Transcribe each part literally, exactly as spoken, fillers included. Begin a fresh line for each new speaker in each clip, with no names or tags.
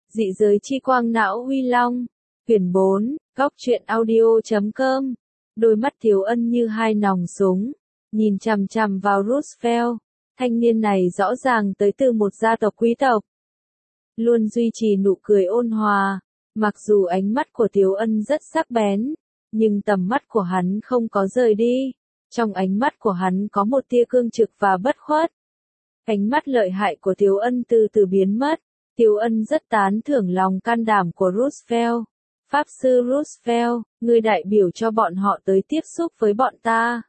Dị giới chi quang não uy long. Quyển bốn, góc truyện audio chấm com. Đôi mắt Thiếu Ân như hai nòng súng, nhìn chằm chằm vào Roosevelt. Thanh niên này rõ ràng tới từ một gia tộc quý tộc. Luôn duy trì nụ cười ôn hòa, mặc dù ánh mắt của Thiếu Ân rất sắc bén, nhưng tầm mắt của hắn không có rời đi. Trong ánh mắt của hắn có một tia cương trực và bất khuất. Ánh mắt lợi hại của Thiếu Ân từ từ biến mất. Thiếu Ân rất tán thưởng lòng can đảm của Roosevelt. Pháp sư Roosevelt, ngươi đại biểu cho bọn họ tới tiếp xúc với bọn ta.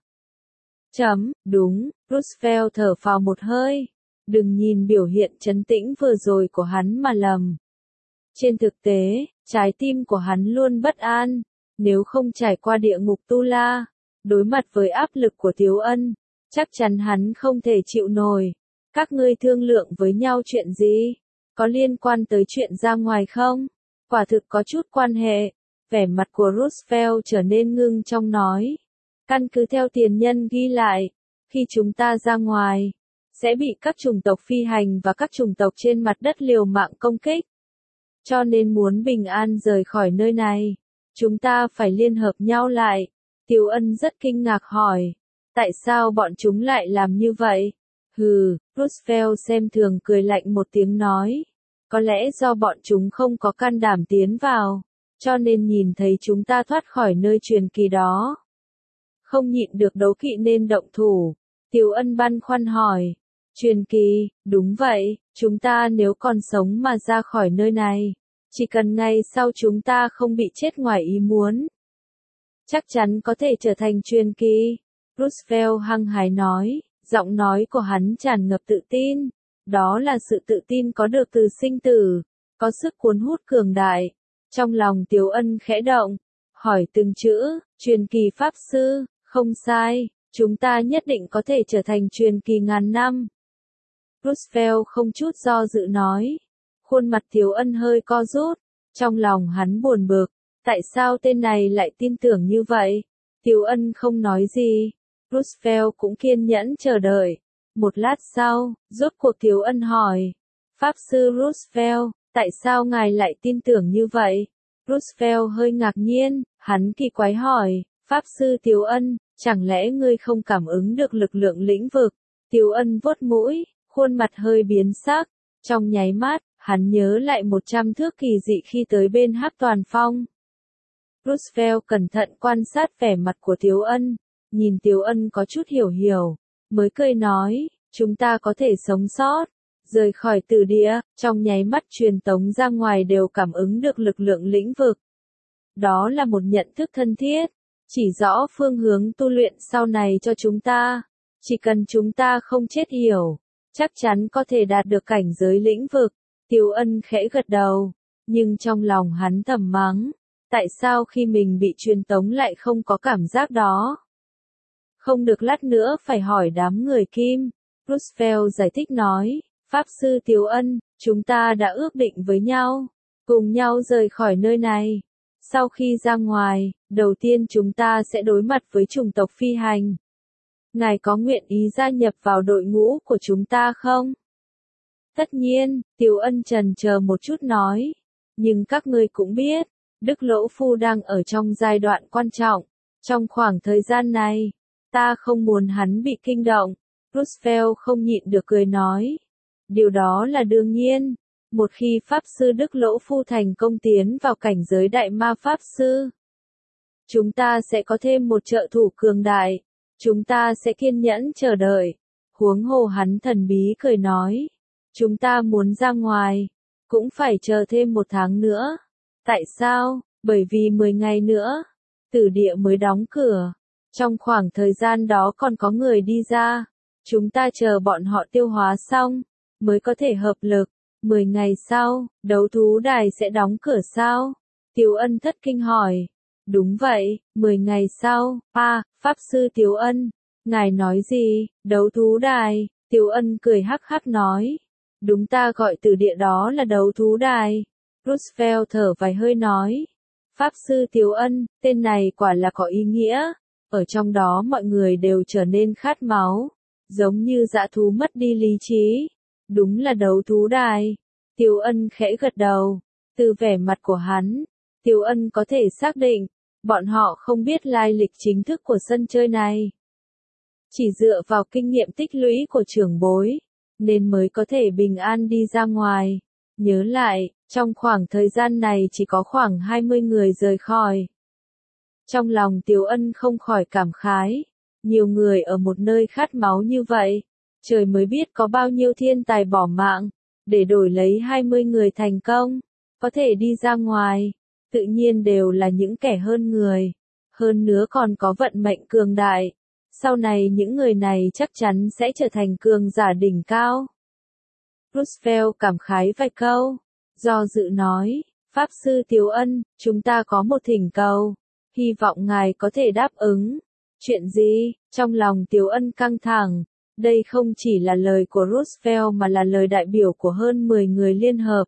Chấm, đúng, Roosevelt thở phào một hơi. Đừng nhìn biểu hiện trấn tĩnh vừa rồi của hắn mà lầm. Trên thực tế, trái tim của hắn luôn bất an. Nếu không trải qua địa ngục Tu La, đối mặt với áp lực của Thiếu Ân, chắc chắn hắn không thể chịu nổi. Các ngươi thương lượng với nhau chuyện gì? Có liên quan tới chuyện ra ngoài không? Quả thực có chút quan hệ. Vẻ mặt của Roosevelt trở nên ngưng trong nói. Căn cứ theo tiền nhân ghi lại, khi chúng ta ra ngoài, sẽ bị các chủng tộc phi hành và các chủng tộc trên mặt đất liều mạng công kích. Cho nên muốn bình an rời khỏi nơi này, chúng ta phải liên hợp nhau lại. Thiếu Ân rất kinh ngạc hỏi. Tại sao bọn chúng lại làm như vậy? Hừ, Roosevelt xem thường cười lạnh một tiếng nói. Có lẽ do bọn chúng không có can đảm tiến vào, cho nên nhìn thấy chúng ta thoát khỏi nơi truyền kỳ đó. Không nhịn được đấu kỵ nên động thủ. Thiếu Ân băn khoăn hỏi. Truyền kỳ, đúng vậy, chúng ta nếu còn sống mà ra khỏi nơi này, chỉ cần ngày sau chúng ta không bị chết ngoài ý muốn, chắc chắn có thể trở thành truyền kỳ. Roosevelt hăng hái nói, giọng nói của hắn tràn ngập tự tin. Đó là sự tự tin có được từ sinh tử, có sức cuốn hút cường đại. Trong lòng Thiếu Ân khẽ động, hỏi từng chữ, truyền kỳ pháp sư, không sai, chúng ta nhất định có thể trở thành truyền kỳ ngàn năm. Roosevelt không chút do dự nói. Khuôn mặt Thiếu Ân hơi co rút, trong lòng hắn buồn bực, tại sao tên này lại tin tưởng như vậy? Thiếu Ân không nói gì, Roosevelt cũng kiên nhẫn chờ đợi. Một lát sau, rốt cuộc Thiếu Ân hỏi. Pháp sư Roosevelt, tại sao ngài lại tin tưởng như vậy? Roosevelt hơi ngạc nhiên, hắn kỳ quái hỏi. Pháp sư Thiếu Ân, chẳng lẽ ngươi không cảm ứng được lực lượng lĩnh vực? Thiếu Ân vuốt mũi, khuôn mặt hơi biến sắc. Trong nháy mắt, hắn nhớ lại một trăm thước kỳ dị khi tới bên Hắc Toàn Phong. Roosevelt cẩn thận quan sát vẻ mặt của Thiếu Ân, nhìn Thiếu Ân có chút hiểu hiểu, mới cười nói, chúng ta có thể sống sót, rời khỏi tử địa, trong nháy mắt truyền tống ra ngoài đều cảm ứng được lực lượng lĩnh vực. Đó là một nhận thức thân thiết, chỉ rõ phương hướng tu luyện sau này cho chúng ta. Chỉ cần chúng ta không chết hiểu, chắc chắn có thể đạt được cảnh giới lĩnh vực. Thiếu Ân khẽ gật đầu, nhưng trong lòng hắn thầm mắng, tại sao khi mình bị truyền tống lại không có cảm giác đó? Không được, lát nữa phải hỏi đám người Kim. Roosevelt giải thích nói, Pháp sư Thiếu Ân, chúng ta đã ước định với nhau, cùng nhau rời khỏi nơi này. Sau khi ra ngoài, đầu tiên chúng ta sẽ đối mặt với chủng tộc phi hành. Ngài có nguyện ý gia nhập vào đội ngũ của chúng ta không? Tất nhiên, Thiếu Ân chần chờ một chút nói. Nhưng các ngươi cũng biết, Đức Lỗ Phu đang ở trong giai đoạn quan trọng. Trong khoảng thời gian này, ta không muốn hắn bị kinh động. Roosevelt không nhịn được cười nói. Điều đó là đương nhiên. Một khi Pháp sư Đức Lỗ Phu thành công tiến vào cảnh giới đại ma Pháp sư, chúng ta sẽ có thêm một trợ thủ cường đại. Chúng ta sẽ kiên nhẫn chờ đợi. Huống hồ, hắn thần bí cười nói. Chúng ta muốn ra ngoài, cũng phải chờ thêm một tháng nữa. Tại sao? Bởi vì mười ngày nữa, tử địa mới đóng cửa. Trong khoảng thời gian đó còn có người đi ra. Chúng ta chờ bọn họ tiêu hóa xong, mới có thể hợp lực. Mười ngày sau, đấu thú đài sẽ đóng cửa sao? Thiếu Ân thất kinh hỏi. Đúng vậy, mười ngày sau. À, Pháp sư Thiếu Ân, ngài nói gì? Đấu thú đài? Thiếu Ân cười hắc hắc nói. Đúng, ta gọi từ địa đó là đấu thú đài. Roosevelt thở vài hơi nói. Pháp sư Thiếu Ân, tên này quả là có ý nghĩa. Ở trong đó mọi người đều trở nên khát máu, giống như dã thú mất đi lý trí. Đúng là đấu thú đài. Thiếu Ân khẽ gật đầu. Từ vẻ mặt của hắn, Tiếu Ân có thể xác định, bọn họ không biết lai lịch chính thức của sân chơi này. Chỉ dựa vào kinh nghiệm tích lũy của trưởng bối, nên mới có thể bình an đi ra ngoài. Nhớ lại, trong khoảng thời gian này chỉ có khoảng hai mươi người rời khỏi. Trong lòng Tiếu Ân không khỏi cảm khái, nhiều người ở một nơi khát máu như vậy, trời mới biết có bao nhiêu thiên tài bỏ mạng, để đổi lấy hai mươi người thành công, có thể đi ra ngoài, tự nhiên đều là những kẻ hơn người, hơn nữa còn có vận mệnh cường đại. Sau này những người này chắc chắn sẽ trở thành cường giả đỉnh cao. Roosevelt cảm khái vài câu, do dự nói, Pháp sư Tiếu Ân, chúng ta có một thỉnh cầu, hy vọng ngài có thể đáp ứng. Chuyện gì? Trong lòng Tiếu Ân căng thẳng, đây không chỉ là lời của Roosevelt mà là lời đại biểu của hơn mười người liên hợp.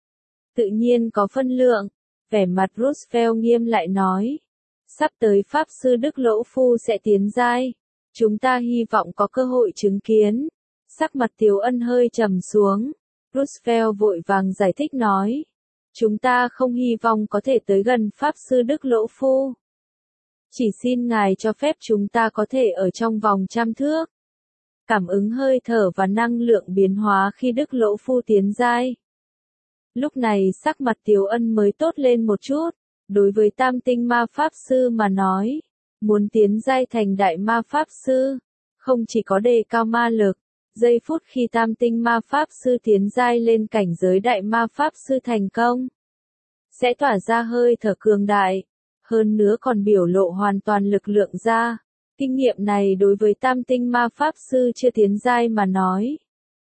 Tự nhiên có phân lượng, vẻ mặt Roosevelt nghiêm lại nói. Sắp tới Pháp sư Đức Lỗ Phu sẽ tiến giai. Chúng ta hy vọng có cơ hội chứng kiến. Sắc mặt Tiếu Ân hơi trầm xuống. Roosevelt vội vàng giải thích nói. Chúng ta không hy vọng có thể tới gần Pháp sư Đức Lỗ Phu. Chỉ xin ngài cho phép chúng ta có thể ở trong vòng trăm thước. Cảm ứng hơi thở và năng lượng biến hóa khi Đức Lỗ Phu tiến giai. Lúc này sắc mặt Tiếu Ân mới tốt lên một chút. Đối với tam tinh ma pháp sư mà nói, muốn tiến giai thành đại ma pháp sư, không chỉ có đề cao ma lực, giây phút khi tam tinh ma pháp sư tiến giai lên cảnh giới đại ma pháp sư thành công, sẽ tỏa ra hơi thở cường đại, hơn nữa còn biểu lộ hoàn toàn lực lượng ra. Kinh nghiệm này đối với tam tinh ma pháp sư chưa tiến giai mà nói,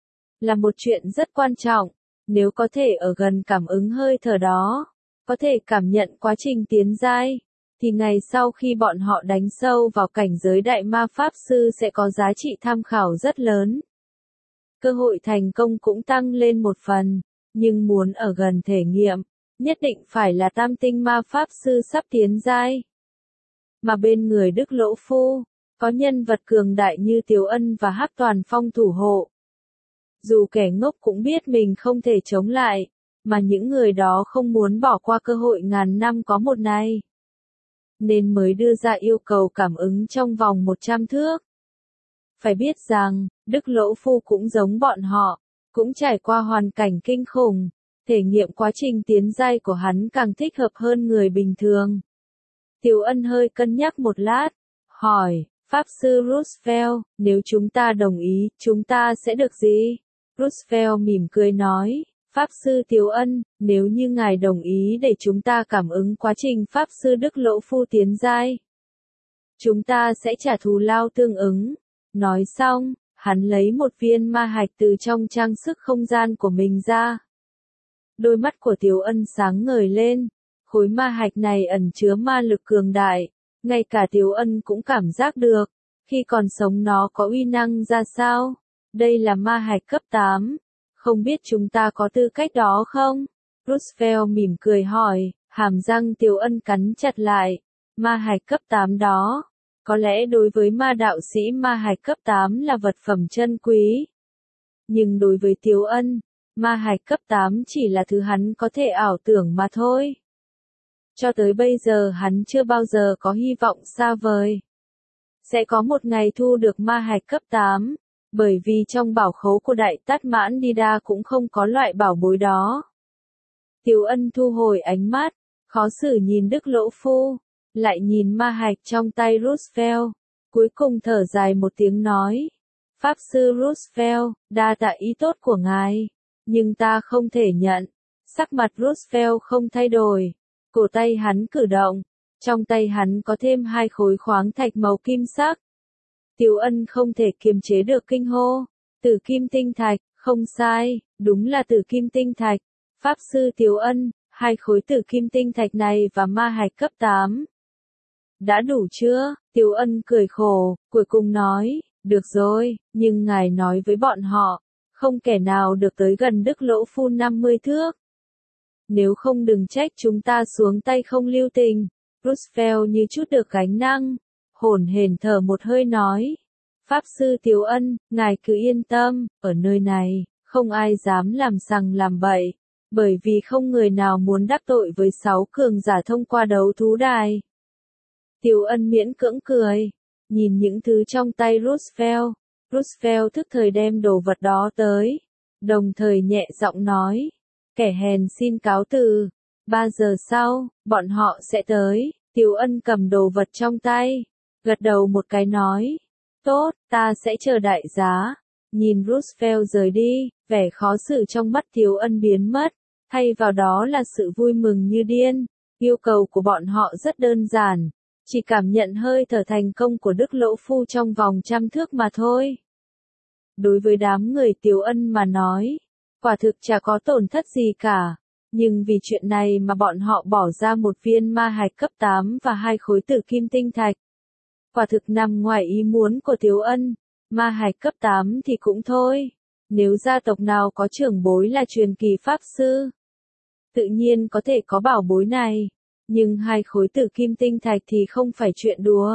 là một chuyện rất quan trọng, nếu có thể ở gần cảm ứng hơi thở đó, có thể cảm nhận quá trình tiến giai, thì ngày sau khi bọn họ đánh sâu vào cảnh giới đại ma pháp sư sẽ có giá trị tham khảo rất lớn. Cơ hội thành công cũng tăng lên một phần, nhưng muốn ở gần thể nghiệm, nhất định phải là tam tinh ma pháp sư sắp tiến giai. Mà bên người Đức Lỗ Phu, có nhân vật cường đại như Tiếu Ân và Hắc Toàn Phong thủ hộ. Dù kẻ ngốc cũng biết mình không thể chống lại, mà những người đó không muốn bỏ qua cơ hội ngàn năm có một này, nên mới đưa ra yêu cầu cảm ứng trong vòng một trăm thước. Phải biết rằng, Đức Lỗ Phu cũng giống bọn họ, cũng trải qua hoàn cảnh kinh khủng, thể nghiệm quá trình tiến giai của hắn càng thích hợp hơn người bình thường. Tiếu Ân hơi cân nhắc một lát, hỏi, Pháp sư Roosevelt, nếu chúng ta đồng ý, chúng ta sẽ được gì? Roosevelt mỉm cười nói, Pháp sư Tiếu Ân, nếu như ngài đồng ý để chúng ta cảm ứng quá trình Pháp sư Đức Lỗ Phu tiến giai, chúng ta sẽ trả thù lao tương ứng. Nói xong, hắn lấy một viên ma hạch từ trong trang sức không gian của mình ra. Đôi mắt của Tiếu Ân sáng ngời lên, khối ma hạch này ẩn chứa ma lực cường đại, ngay cả Tiếu Ân cũng cảm giác được, khi còn sống nó có uy năng ra sao. Đây là ma hạch cấp tám, không biết chúng ta có tư cách đó không? Roosevelt mỉm cười hỏi, hàm răng Tiếu Ân cắn chặt lại, ma hạch cấp tám đó, có lẽ đối với ma đạo sĩ ma hạch cấp tám là vật phẩm chân quý. Nhưng đối với Tiếu Ân, ma hạch cấp tám chỉ là thứ hắn có thể ảo tưởng mà thôi. Cho tới bây giờ hắn chưa bao giờ có hy vọng xa vời sẽ có một ngày thu được ma hạch cấp tám, bởi vì trong bảo khố của Đại Tát Mãn Đi Đa cũng không có loại bảo bối đó. Tiếu Ân thu hồi ánh mắt, khó xử nhìn Đức Lỗ Phu, lại nhìn ma hạch trong tay Roosevelt, cuối cùng thở dài một tiếng nói, Pháp sư Roosevelt, đa tạ ý tốt của ngài, nhưng ta không thể nhận. Sắc mặt Roosevelt không thay đổi, cổ tay hắn cử động, trong tay hắn có thêm hai khối khoáng thạch màu kim sắc. Tiếu Ân không thể kiềm chế được kinh hô, tử kim tinh thạch, không sai, đúng là tử kim tinh thạch. Pháp sư Tiếu Ân, hai khối tử kim tinh thạch này và ma hạch cấp tám. Đã đủ chưa? Tiếu Ân cười khổ, cuối cùng nói, được rồi, nhưng ngài nói với bọn họ, không kẻ nào được tới gần Đức Lỗ Phu năm mươi thước. Nếu không đừng trách chúng ta xuống tay không lưu tình. Roosevelt như chút được gánh nặng, hổn hển thở một hơi nói, Pháp sư Tiếu Ân, ngài cứ yên tâm, ở nơi này, không ai dám làm sằng làm bậy, Bởi vì không người nào muốn đắc tội với sáu cường giả thông qua đấu thú đài. Tiểu Ân miễn cưỡng cười, nhìn những thứ trong tay Roosevelt. Roosevelt thức thời đem đồ vật đó tới, đồng thời nhẹ giọng nói, kẻ hèn xin cáo từ, ba giờ sau, bọn họ sẽ tới. Tiểu Ân cầm đồ vật trong tay, gật đầu một cái nói, tốt, ta sẽ chờ đại giá. Nhìn Roosevelt rời đi, vẻ khó xử trong mắt Tiểu Ân biến mất, thay vào đó là sự vui mừng như điên. Yêu cầu của bọn họ rất đơn giản, chỉ cảm nhận hơi thở thành công của Đức Lỗ Phu trong vòng trăm thước mà thôi. Đối với đám người Tiểu Ân mà nói, quả thực chả có tổn thất gì cả, nhưng vì chuyện này mà bọn họ bỏ ra một viên ma hạch cấp tám và hai khối tử kim tinh thạch. Quả thực nằm ngoài ý muốn của Tiểu Ân, ma hạch cấp tám thì cũng thôi, nếu gia tộc nào có trưởng bối là truyền kỳ pháp sư, tự nhiên có thể có bảo bối này, nhưng hai khối tử kim tinh thạch thì không phải chuyện đùa.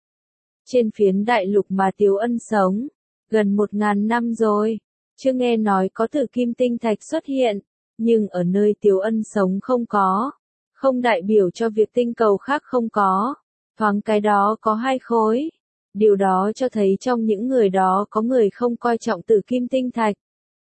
Trên phiến đại lục mà Tiểu Ân sống, gần một ngàn năm rồi, chưa nghe nói có tử kim tinh thạch xuất hiện, nhưng ở nơi Tiểu Ân sống không có, không đại biểu cho việc tinh cầu khác không có, thoáng cái đó có hai khối. Điều đó cho thấy trong những người đó có người không coi trọng tử kim tinh thạch.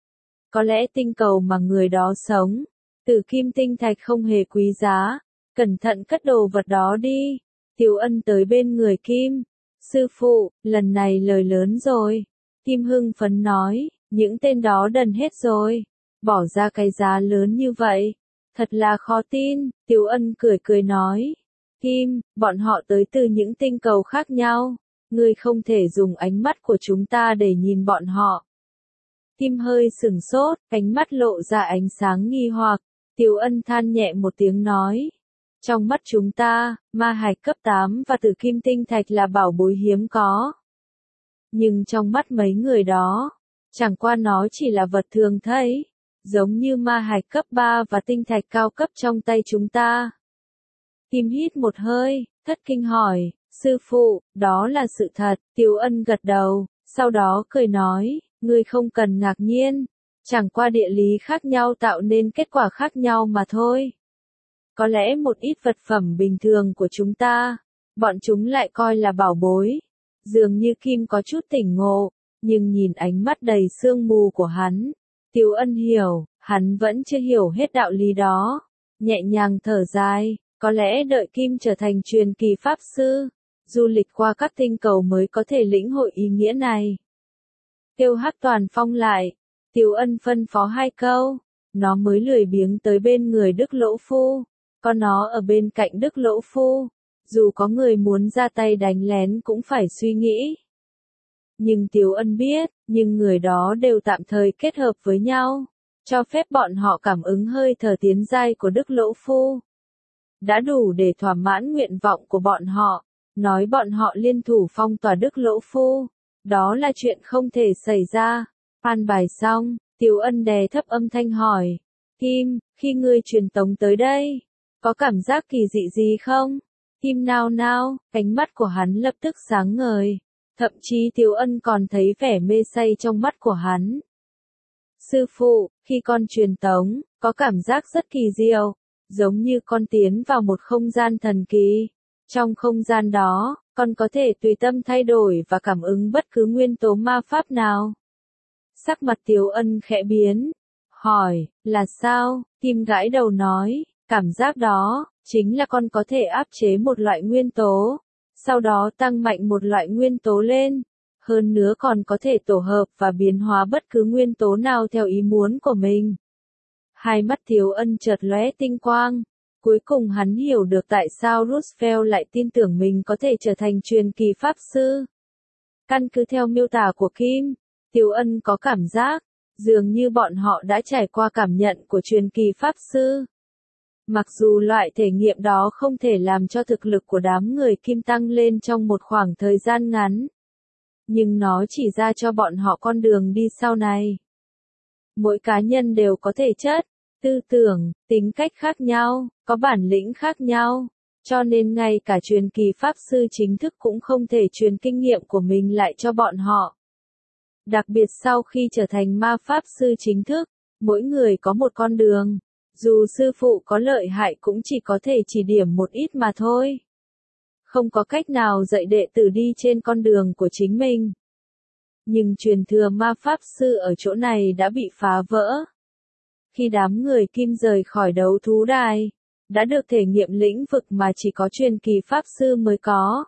Có lẽ tinh cầu mà người đó sống, tử kim tinh thạch không hề quý giá, cẩn thận cất đồ vật đó đi. Tiểu Ân tới bên người Kim, sư phụ, lần này lời lớn rồi. Kim hưng phấn nói, những tên đó đần hết rồi, bỏ ra cái giá lớn như vậy, thật là khó tin. Tiểu Ân cười cười nói, Kim, bọn họ tới từ những tinh cầu khác nhau, ngươi không thể dùng ánh mắt của chúng ta để nhìn bọn họ. Kim hơi sửng sốt, ánh mắt lộ ra ánh sáng nghi hoặc. Tiểu Ân than nhẹ một tiếng nói, trong mắt chúng ta, ma hạch cấp tám và tử kim tinh thạch là bảo bối hiếm có. Nhưng trong mắt mấy người đó, chẳng qua nó chỉ là vật thường thấy, giống như ma hạch cấp ba và tinh thạch cao cấp trong tay chúng ta. Kim hít một hơi, thất kinh hỏi, sư phụ, đó là sự thật. Tiểu Ân gật đầu, sau đó cười nói, ngươi không cần ngạc nhiên, chẳng qua địa lý khác nhau tạo nên kết quả khác nhau mà thôi. Có lẽ một ít vật phẩm bình thường của chúng ta, bọn chúng lại coi là bảo bối. Dường như Kim có chút tỉnh ngộ, nhưng nhìn ánh mắt đầy sương mù của hắn, Tiểu Ân hiểu, hắn vẫn chưa hiểu hết đạo lý đó. Nhẹ nhàng thở dài, có lẽ đợi Kim trở thành truyền kỳ pháp sư, du lịch qua các tinh cầu mới có thể lĩnh hội ý nghĩa này. Kêu Hắc Toàn Phong lại, Tiểu Ân phân phó hai câu, nó mới lười biếng tới bên người Đức Lỗ Phu. Có nó ở bên cạnh Đức Lỗ Phu, dù có người muốn ra tay đánh lén cũng phải suy nghĩ. Nhưng Tiểu Ân biết, nhưng người đó đều tạm thời kết hợp với nhau, cho phép bọn họ cảm ứng hơi thở tiến giai của Đức Lỗ Phu. Đã đủ để thỏa mãn nguyện vọng của bọn họ, nói bọn họ liên thủ phong tỏa Đức Lỗ Phu. Đó là chuyện không thể xảy ra. An bài xong, Tiểu Ân đè thấp âm thanh hỏi, Kim, khi ngươi truyền tống tới đây, có cảm giác kỳ dị gì không? Kim nao nao, ánh mắt của hắn lập tức sáng ngời. Thậm chí Tiểu Ân còn thấy vẻ mê say trong mắt của hắn. Sư phụ, khi con truyền tống, có cảm giác rất kỳ diệu, giống như con tiến vào một không gian thần kỳ. Trong không gian đó, con có thể tùy tâm thay đổi và cảm ứng bất cứ nguyên tố ma pháp nào. Sắc mặt Tiểu Ân khẽ biến, hỏi, là sao? Kim gãi đầu nói, cảm giác đó, chính là con có thể áp chế một loại nguyên tố, sau đó tăng mạnh một loại nguyên tố lên, hơn nữa còn có thể tổ hợp và biến hóa bất cứ nguyên tố nào theo ý muốn của mình. Hai mắt Tiểu Ân chợt lóe tinh quang, cuối cùng hắn hiểu được tại sao Roosevelt lại tin tưởng mình có thể trở thành truyền kỳ pháp sư. Căn cứ theo miêu tả của Kim, Tiểu Ân có cảm giác, dường như bọn họ đã trải qua cảm nhận của truyền kỳ pháp sư. Mặc dù loại thể nghiệm đó không thể làm cho thực lực của đám người Kim tăng lên trong một khoảng thời gian ngắn, nhưng nó chỉ ra cho bọn họ con đường đi sau này. Mỗi cá nhân đều có thể chất, tư tưởng, tính cách khác nhau, có bản lĩnh khác nhau, cho nên ngay cả truyền kỳ pháp sư chính thức cũng không thể truyền kinh nghiệm của mình lại cho bọn họ. Đặc biệt sau khi trở thành ma pháp sư chính thức, mỗi người có một con đường, Dù sư phụ có lợi hại cũng chỉ có thể chỉ điểm một ít mà thôi. Không có cách nào dạy đệ tử đi trên con đường của chính mình. Nhưng truyền thừa ma pháp sư ở chỗ này đã bị phá vỡ. Khi đám người Kim rời khỏi đấu thú đài, đã được thể nghiệm lĩnh vực mà chỉ có truyền kỳ pháp sư mới có.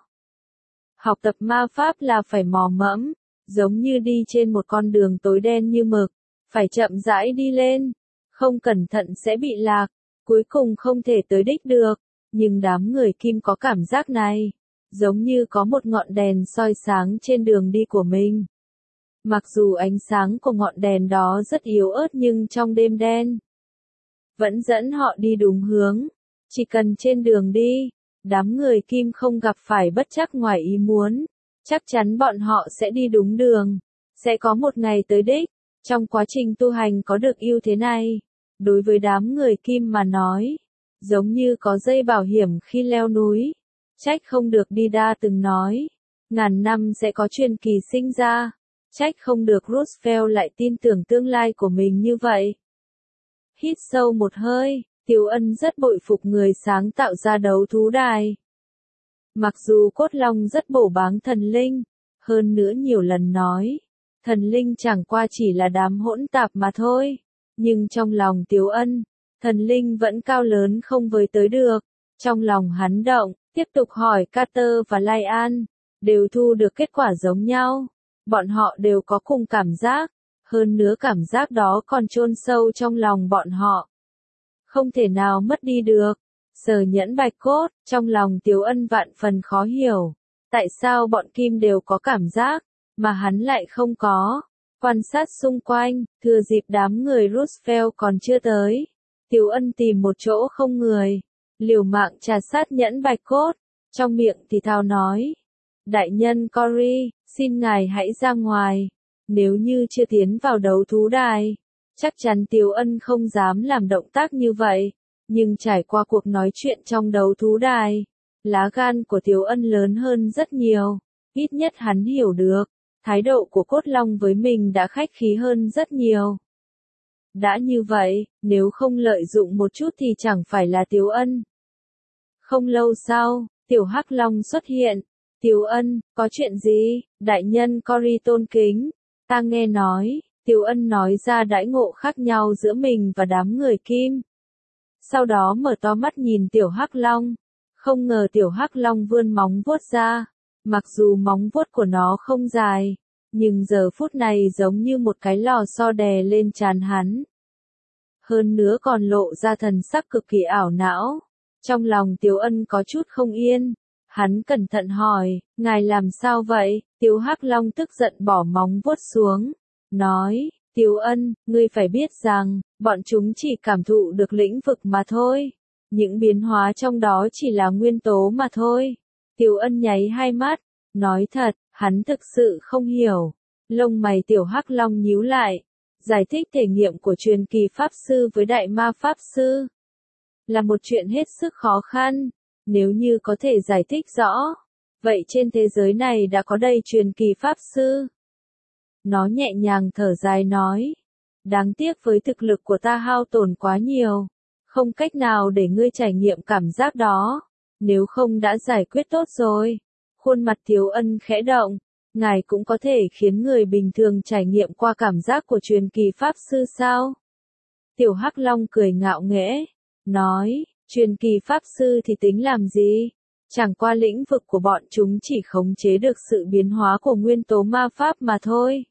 Học tập ma pháp là phải mò mẫm, giống như đi trên một con đường tối đen như mực, phải chậm rãi đi lên, không cẩn thận sẽ bị lạc, cuối cùng không thể tới đích được. Nhưng đám người Kim có cảm giác này, giống như có một ngọn đèn soi sáng trên đường đi của mình. Mặc dù ánh sáng của ngọn đèn đó rất yếu ớt nhưng trong đêm đen, vẫn dẫn họ đi đúng hướng. Chỉ cần trên đường đi, đám người Kim không gặp phải bất trắc ngoài ý muốn, chắc chắn bọn họ sẽ đi đúng đường, sẽ có một ngày tới đích. Trong quá trình tu hành có được ưu thế này, đối với đám người Kim mà nói, giống như có dây bảo hiểm khi leo núi. Trách không được Đi Đa từng nói, ngàn năm sẽ có truyền kỳ sinh ra. Trách không được Roosevelt lại tin tưởng tương lai của mình như vậy. Hít sâu một hơi, Tiếu Ân rất bội phục người sáng tạo ra đấu thú đài. Mặc dù Cốt Long rất bổ báng thần linh, hơn nữa nhiều lần nói, thần linh chẳng qua chỉ là đám hỗn tạp mà thôi, nhưng trong lòng Tiếu Ân, thần linh vẫn cao lớn không với tới được. Trong lòng hắn động, tiếp tục hỏi Carter và Lyon, đều thu được kết quả giống nhau. Bọn họ đều có cùng cảm giác, hơn nữa cảm giác đó còn chôn sâu trong lòng bọn họ. Không thể nào mất đi được. Sở Nhẫn Bạch Cốt, trong lòng Tiếu Ân vạn phần khó hiểu. Tại sao bọn Kim đều có cảm giác, mà hắn lại không có. Quan sát xung quanh, thừa dịp đám người Roosevelt còn chưa tới. Tiếu Ân tìm một chỗ không người, liều mạng trà sát Nhẫn Bạch Cốt, trong miệng thì thào nói. Đại nhân Cory, xin ngài hãy ra ngoài. Nếu như chưa tiến vào đấu thú đài, chắc chắn Tiếu Ân không dám làm động tác như vậy. Nhưng trải qua cuộc nói chuyện trong đấu thú đài, lá gan của Tiếu Ân lớn hơn rất nhiều. Ít nhất hắn hiểu được, thái độ của Cốt Long với mình đã khách khí hơn rất nhiều. Đã như vậy, nếu không lợi dụng một chút thì chẳng phải là Tiếu Ân. Không lâu sau, Tiểu Hắc Long xuất hiện. Tiếu Ân, có chuyện gì? Đại nhân Cory tôn kính. Ta nghe nói, Tiếu Ân nói ra đãi ngộ khác nhau giữa mình và đám người Kim. Sau đó mở to mắt nhìn Tiểu Hắc Long. Không ngờ Tiểu Hắc Long vươn móng vuốt ra. Mặc dù móng vuốt của nó không dài, nhưng giờ phút này giống như một cái lò xo đè lên trán hắn. Hơn nữa còn lộ ra thần sắc cực kỳ ảo não. Trong lòng Tiếu Ân có chút không yên. Hắn cẩn thận hỏi, ngài làm sao vậy? Tiếu Hắc Long tức giận bỏ móng vuốt xuống. Nói, Tiếu Ân, ngươi phải biết rằng, bọn chúng chỉ cảm thụ được lĩnh vực mà thôi. Những biến hóa trong đó chỉ là nguyên tố mà thôi. Tiếu Ân nháy hai mắt, nói thật, hắn thực sự không hiểu. Lông mày Tiểu Hắc Long nhíu lại, giải thích thể nghiệm của truyền kỳ pháp sư với đại ma pháp sư. Là một chuyện hết sức khó khăn. Nếu như có thể giải thích rõ, vậy trên thế giới này đã có đầy truyền kỳ pháp sư. Nó nhẹ nhàng thở dài nói, đáng tiếc với thực lực của ta hao tổn quá nhiều, không cách nào để ngươi trải nghiệm cảm giác đó, nếu không đã giải quyết tốt rồi. Khuôn mặt Tiếu Ân khẽ động, ngài cũng có thể khiến người bình thường trải nghiệm qua cảm giác của truyền kỳ pháp sư sao? Tiểu Hắc Long cười ngạo nghễ, nói, truyền kỳ pháp sư thì tính làm gì? Chẳng qua lĩnh vực của bọn chúng chỉ khống chế được sự biến hóa của nguyên tố ma pháp mà thôi.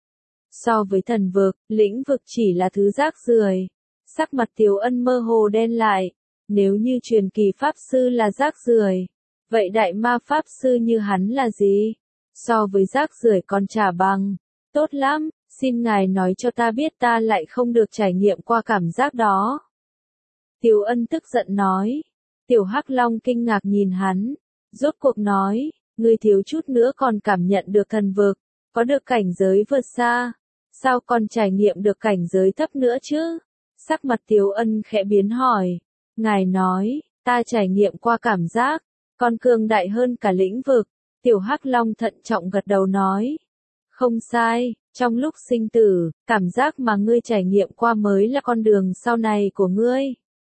So với thần vực, lĩnh vực chỉ là thứ rác rưởi. Sắc mặt Tiếu Ân mơ hồ đen lại. Nếu như truyền kỳ pháp sư là rác rưởi, vậy đại ma pháp sư như hắn là gì? So với rác rưởi còn chả bằng. Tốt lắm, xin ngài nói cho ta biết ta lại không được trải nghiệm qua cảm giác đó. Tiếu Ân tức giận nói. Tiểu Hắc Long kinh ngạc nhìn hắn. Rốt cuộc nói, ngươi thiếu chút nữa còn cảm nhận được thần vực, có được cảnh giới vượt xa. Sao còn trải nghiệm được cảnh giới thấp nữa chứ? Sắc mặt Tiếu Ân khẽ biến hỏi. Ngài nói, ta trải nghiệm qua cảm giác, còn cường đại hơn cả lĩnh vực. Tiểu Hắc Long thận trọng gật đầu nói. Không sai, Trong lúc sinh tử, cảm giác mà ngươi trải nghiệm qua mới là con đường sau này của ngươi.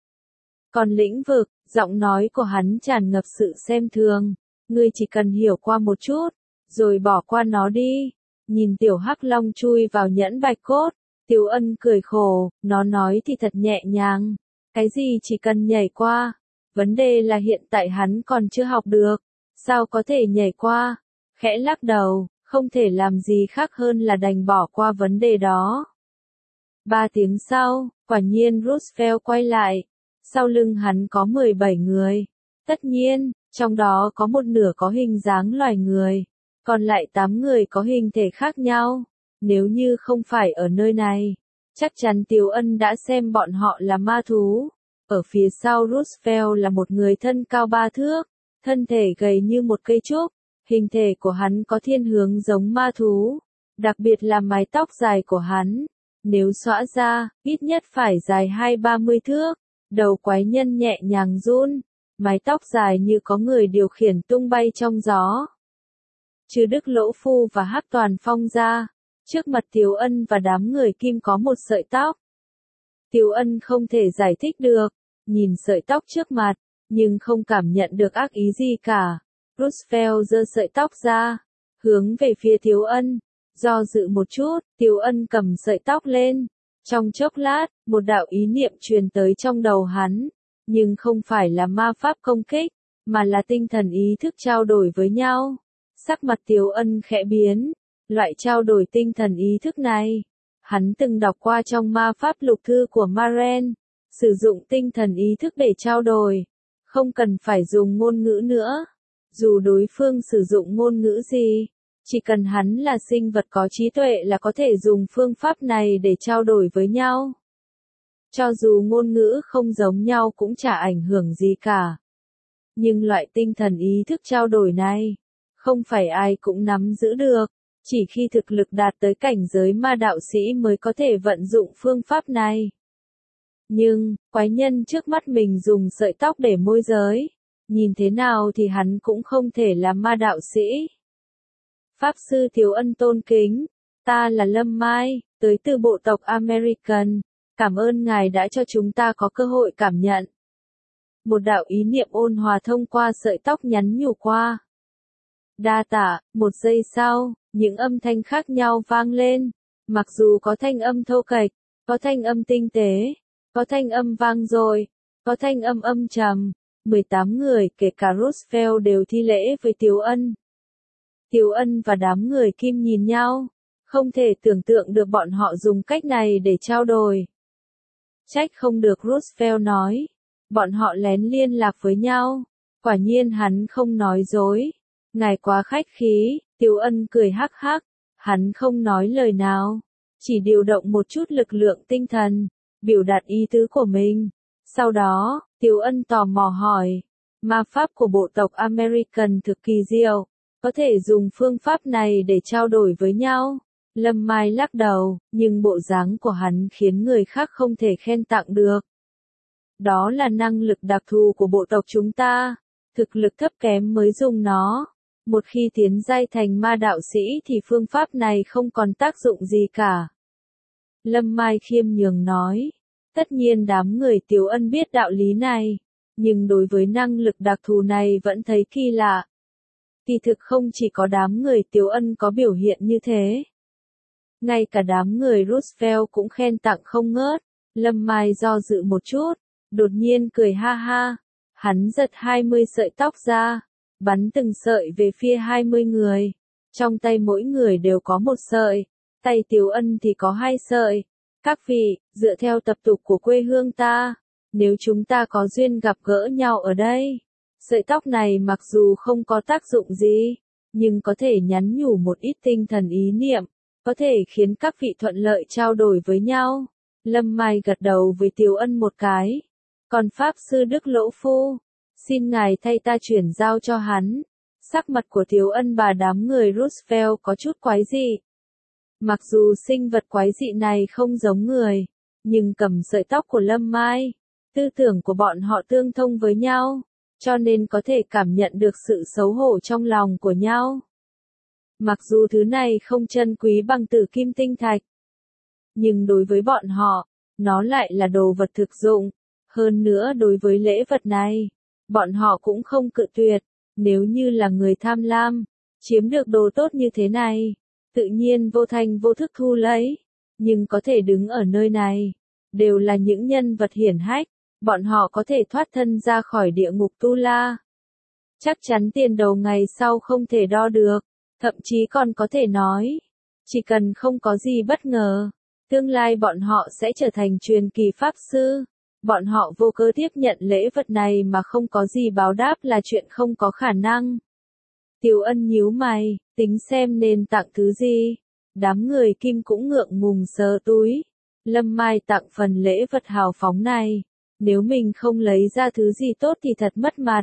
Còn lĩnh vực, giọng nói của hắn tràn ngập sự xem thường. Ngươi chỉ cần hiểu qua một chút, rồi bỏ qua nó đi. Nhìn tiểu hắc long chui vào nhẫn bạch cốt, Tiểu Ân cười khổ, nó nói thì thật nhẹ nhàng. Cái gì chỉ cần nhảy qua. Vấn đề là hiện tại hắn còn chưa học được. Sao có thể nhảy qua? Khẽ lắc đầu, không thể làm gì khác hơn là đành bỏ qua vấn đề đó. Ba tiếng sau, quả nhiên Roosevelt quay lại. Sau lưng hắn có mười bảy người. Tất nhiên, trong đó có một nửa có hình dáng loài người. Còn lại tám người có hình thể khác nhau. Nếu như không phải ở nơi này, chắc chắn Tiểu Ân đã xem bọn họ là ma thú. Ở phía sau Roosevelt là một người thân cao ba thước, thân thể gầy như một cây trúc. Hình thể của hắn có thiên hướng giống ma thú, đặc biệt là mái tóc dài của hắn. Nếu xõa ra, ít nhất phải dài hai ba mươi thước. Đầu quái nhân nhẹ nhàng run, mái tóc dài như có người điều khiển tung bay trong gió. Trừ Đức Lỗ Phu và Hắc Toàn Phong ra, trước mặt Tiểu Ân và đám người Kim có một sợi tóc. Tiểu Ân không thể giải thích được, nhìn sợi tóc trước mặt, nhưng không cảm nhận được ác ý gì cả. Roosevelt giơ sợi tóc ra, hướng về phía Tiểu Ân, do dự một chút, Tiểu Ân cầm sợi tóc lên. Trong chốc lát, một đạo ý niệm truyền tới trong đầu hắn, nhưng không phải là ma pháp công kích, mà là tinh thần ý thức trao đổi với nhau. Sắc mặt Tiểu Ân khẽ biến, loại trao đổi tinh thần ý thức này, hắn từng đọc qua trong ma pháp lục thư của Maren, sử dụng tinh thần ý thức để trao đổi, không cần phải dùng ngôn ngữ nữa. Dù đối phương sử dụng ngôn ngữ gì, chỉ cần hắn là sinh vật có trí tuệ là có thể dùng phương pháp này để trao đổi với nhau. Cho dù ngôn ngữ không giống nhau cũng chả ảnh hưởng gì cả. Nhưng loại tinh thần ý thức trao đổi này, không phải ai cũng nắm giữ được, chỉ khi thực lực đạt tới cảnh giới ma đạo sĩ mới có thể vận dụng phương pháp này. Nhưng, quái nhân trước mắt mình dùng sợi tóc để môi giới, nhìn thế nào thì hắn cũng không thể là ma đạo sĩ. Pháp sư Tiểu Ân tôn kính, ta là Lâm Mai, tới từ bộ tộc American, cảm ơn ngài đã cho chúng ta có cơ hội cảm nhận. Một đạo ý niệm ôn hòa thông qua sợi tóc nhắn nhủ qua. Đa tạ, một giây sau, những âm thanh khác nhau vang lên, mặc dù có thanh âm thô kệch, có thanh âm tinh tế, có thanh âm vang dội, có thanh âm âm trầm. mười tám người kể cả Roosevelt đều thi lễ với Tiểu Ân. Tiểu Ân và đám người Kim nhìn nhau, không thể tưởng tượng được bọn họ dùng cách này để trao đổi. Trách không được, Roosevelt nói, bọn họ lén liên lạc với nhau, quả nhiên hắn không nói dối. Ngài quá khách khí, Tiểu Ân cười hắc hắc, hắn không nói lời nào, chỉ điều động một chút lực lượng tinh thần, biểu đạt ý tứ của mình. Sau đó, Tiểu Ân tò mò hỏi, ma pháp của bộ tộc American thực kỳ diệu, có thể dùng phương pháp này để trao đổi với nhau. Lâm Mai lắc đầu, nhưng bộ dáng của hắn khiến người khác không thể khen tặng được. Đó là năng lực đặc thù của bộ tộc chúng ta, thực lực thấp kém mới dùng nó. Một khi tiến giai thành ma đạo sĩ thì phương pháp này không còn tác dụng gì cả. Lâm Mai khiêm nhường nói, tất nhiên đám người Tiểu Ân biết đạo lý này, nhưng đối với năng lực đặc thù này vẫn thấy kỳ lạ. Kỳ thực không chỉ có đám người Tiểu Ân có biểu hiện như thế. Ngay cả đám người Roosevelt cũng khen tặng không ngớt. Lâm Mai do dự một chút, đột nhiên cười ha ha. Hắn giật hai mươi sợi tóc ra, bắn từng sợi về phía hai mươi người. Trong tay mỗi người đều có một sợi, tay Tiểu Ân thì có hai sợi. Các vị, dựa theo tập tục của quê hương ta, nếu chúng ta có duyên gặp gỡ nhau ở đây, sợi tóc này mặc dù không có tác dụng gì, nhưng có thể nhắn nhủ một ít tinh thần ý niệm, có thể khiến các vị thuận lợi trao đổi với nhau. Lâm Mai gật đầu với Tiểu Ân một cái. Còn Pháp sư Đức Lỗ Phu, xin ngài thay ta chuyển giao cho hắn. Sắc mặt của Tiểu Ân và đám người Roosevelt có chút quái dị. Mặc dù sinh vật quái dị này không giống người, nhưng cầm sợi tóc của Lâm Mai, tư tưởng của bọn họ tương thông với nhau, cho nên có thể cảm nhận được sự xấu hổ trong lòng của nhau. Mặc dù thứ này không chân quý bằng tử kim tinh thạch, nhưng đối với bọn họ, nó lại là đồ vật thực dụng. Hơn nữa đối với lễ vật này, bọn họ cũng không cự tuyệt. Nếu như là người tham lam, chiếm được đồ tốt như thế này, tự nhiên vô thanh vô thức thu lấy. Nhưng có thể đứng ở nơi này, đều là những nhân vật hiển hách, bọn họ có thể thoát thân ra khỏi địa ngục Tu La. Chắc chắn tiền đồ ngày sau không thể đo được, thậm chí còn có thể nói, chỉ cần không có gì bất ngờ, tương lai bọn họ sẽ trở thành truyền kỳ pháp sư. Bọn họ vô cớ tiếp nhận lễ vật này mà không có gì báo đáp là chuyện không có khả năng. Tiểu Ân nhíu mày, tính xem nên tặng thứ gì. Đám người Kim cũng ngượng ngùng sờ túi. Lâm Mai tặng phần lễ vật hào phóng này. Nếu mình không lấy ra thứ gì tốt thì thật mất mặt.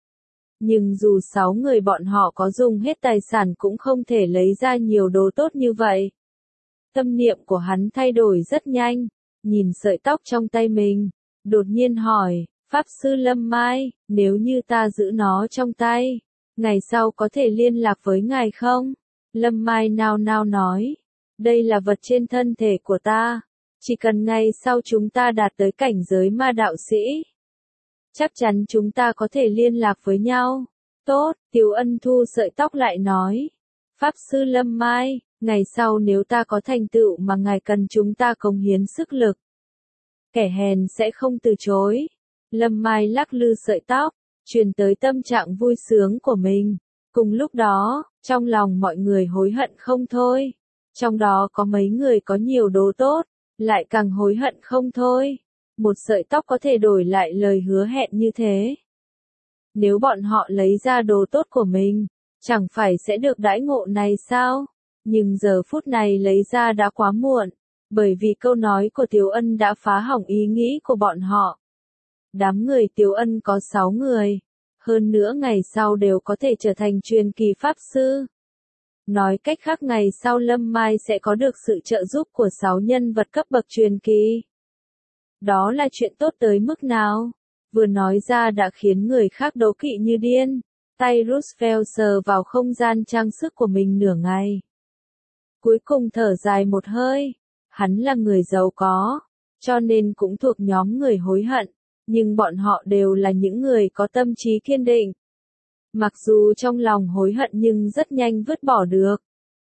Nhưng dù sáu người bọn họ có dùng hết tài sản cũng không thể lấy ra nhiều đồ tốt như vậy. Tâm niệm của hắn thay đổi rất nhanh. Nhìn sợi tóc trong tay mình, đột nhiên hỏi, Pháp Sư Lâm Mai, nếu như ta giữ nó trong tay, ngày sau có thể liên lạc với ngài không? Lâm Mai nao nao nói, đây là vật trên thân thể của ta, chỉ cần ngày sau chúng ta đạt tới cảnh giới ma đạo sĩ, chắc chắn chúng ta có thể liên lạc với nhau. Tốt, Tiểu Ân thu sợi tóc lại nói, Pháp Sư Lâm Mai, ngày sau nếu ta có thành tựu mà ngài cần chúng ta cống hiến sức lực, kẻ hèn sẽ không từ chối. Lâm Mai lắc lư sợi tóc, truyền tới tâm trạng vui sướng của mình. Cùng lúc đó, trong lòng mọi người hối hận không thôi. Trong đó có mấy người có nhiều đồ tốt, lại càng hối hận không thôi. Một sợi tóc có thể đổi lại lời hứa hẹn như thế. Nếu bọn họ lấy ra đồ tốt của mình, chẳng phải sẽ được đãi ngộ này sao? Nhưng giờ phút này lấy ra đã quá muộn. Bởi vì câu nói của Tiểu Ân đã phá hỏng ý nghĩ của bọn họ. Đám người Tiểu Ân có sáu người. Hơn nữa ngày sau đều có thể trở thành truyền kỳ pháp sư. Nói cách khác ngày sau Lâm Mai sẽ có được sự trợ giúp của sáu nhân vật cấp bậc truyền kỳ. Đó là chuyện tốt tới mức nào? Vừa nói ra đã khiến người khác đố kỵ như điên. Tay Roosevelt sờ vào không gian trang sức của mình nửa ngày. Cuối cùng thở dài một hơi. Hắn là người giàu có, cho nên cũng thuộc nhóm người hối hận, nhưng bọn họ đều là những người có tâm trí kiên định. Mặc dù trong lòng hối hận nhưng rất nhanh vứt bỏ được.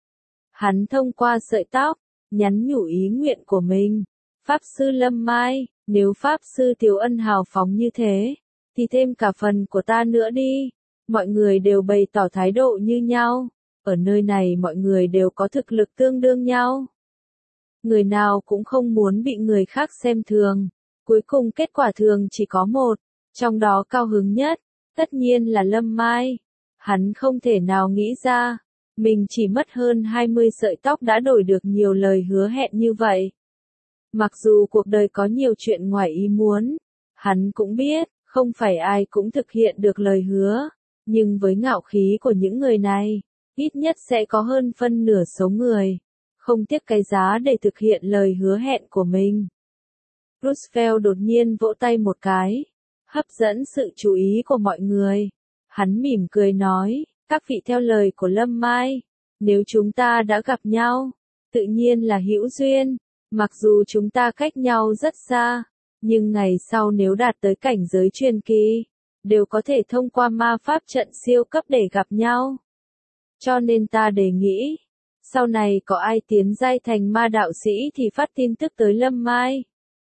Hắn thông qua sợi tóc, nhắn nhủ ý nguyện của mình. Pháp Sư Lâm Mai, nếu Pháp Sư Tiểu Ân hào phóng như thế, thì thêm cả phần của ta nữa đi. Mọi người đều bày tỏ thái độ như nhau. Ở nơi này mọi người đều có thực lực tương đương nhau. Người nào cũng không muốn bị người khác xem thường. Cuối cùng kết quả thường chỉ có một. Trong đó cao hứng nhất, tất nhiên là Lâm Mai. Hắn không thể nào nghĩ ra, mình chỉ mất hơn hai mươi sợi tóc đã đổi được nhiều lời hứa hẹn như vậy. Mặc dù cuộc đời có nhiều chuyện ngoài ý muốn, hắn cũng biết, không phải ai cũng thực hiện được lời hứa. Nhưng với ngạo khí của những người này, ít nhất sẽ có hơn phân nửa số người không tiếc cái giá để thực hiện lời hứa hẹn của mình. Roosevelt đột nhiên vỗ tay một cái, hấp dẫn sự chú ý của mọi người. Hắn mỉm cười nói, các vị theo lời của Lâm Mai, nếu chúng ta đã gặp nhau, tự nhiên là hữu duyên, mặc dù chúng ta cách nhau rất xa, nhưng ngày sau nếu đạt tới cảnh giới truyền kỳ, đều có thể thông qua ma pháp trận siêu cấp để gặp nhau. Cho nên ta đề nghị, sau này có ai tiến giai thành ma đạo sĩ thì phát tin tức tới Lâm Mai.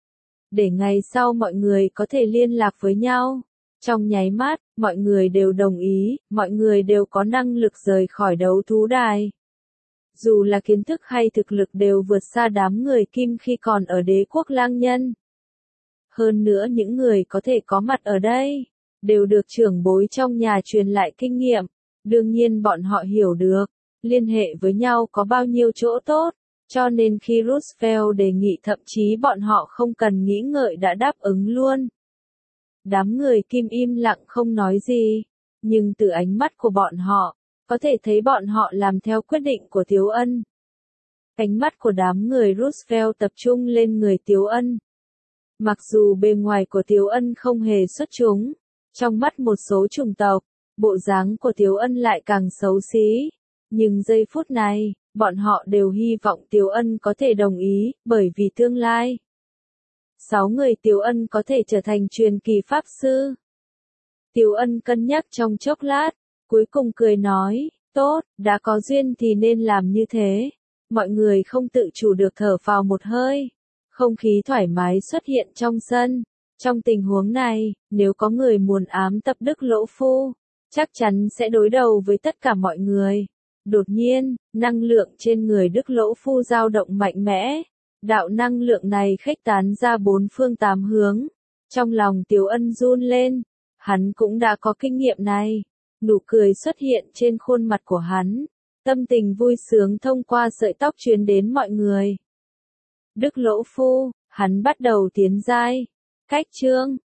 Để ngày sau mọi người có thể liên lạc với nhau. Trong nháy mắt, mọi người đều đồng ý, mọi người đều có năng lực rời khỏi đấu thú đài. Dù là kiến thức hay thực lực đều vượt xa đám người Kim khi còn ở đế quốc lang nhân. Hơn nữa những người có thể có mặt ở đây, đều được trưởng bối trong nhà truyền lại kinh nghiệm. Đương nhiên bọn họ hiểu được, liên hệ với nhau có bao nhiêu chỗ tốt, cho nên khi Roosevelt đề nghị thậm chí bọn họ không cần nghĩ ngợi đã đáp ứng luôn. Đám người Kim im lặng không nói gì, nhưng từ ánh mắt của bọn họ, có thể thấy bọn họ làm theo quyết định của Tiếu Ân. Ánh mắt của đám người Roosevelt tập trung lên người Tiếu Ân. Mặc dù bề ngoài của Tiếu Ân không hề xuất chúng, trong mắt một số chủng tộc, bộ dáng của Tiếu Ân lại càng xấu xí. Nhưng giây phút này, bọn họ đều hy vọng Tiếu Ân có thể đồng ý, bởi vì tương lai. Sáu người Tiếu Ân có thể trở thành truyền kỳ pháp sư. Tiếu Ân cân nhắc trong chốc lát, cuối cùng cười nói, tốt, đã có duyên thì nên làm như thế. Mọi người không tự chủ được thở phào một hơi. Không khí thoải mái xuất hiện trong sân. Trong tình huống này, nếu có người muốn ám tập Đức Lỗ Phu, chắc chắn sẽ đối đầu với tất cả mọi người. Đột nhiên, năng lượng trên người Đức Lỗ Phu dao động mạnh mẽ. Đạo năng lượng này khuếch tán ra bốn phương tám hướng. Trong lòng Tiếu Ân run lên. Hắn cũng đã có kinh nghiệm này. Nụ cười xuất hiện trên khuôn mặt của hắn. Tâm tình vui sướng thông qua sợi tóc truyền đến mọi người. Đức Lỗ Phu, hắn bắt đầu tiến giai. Cách chương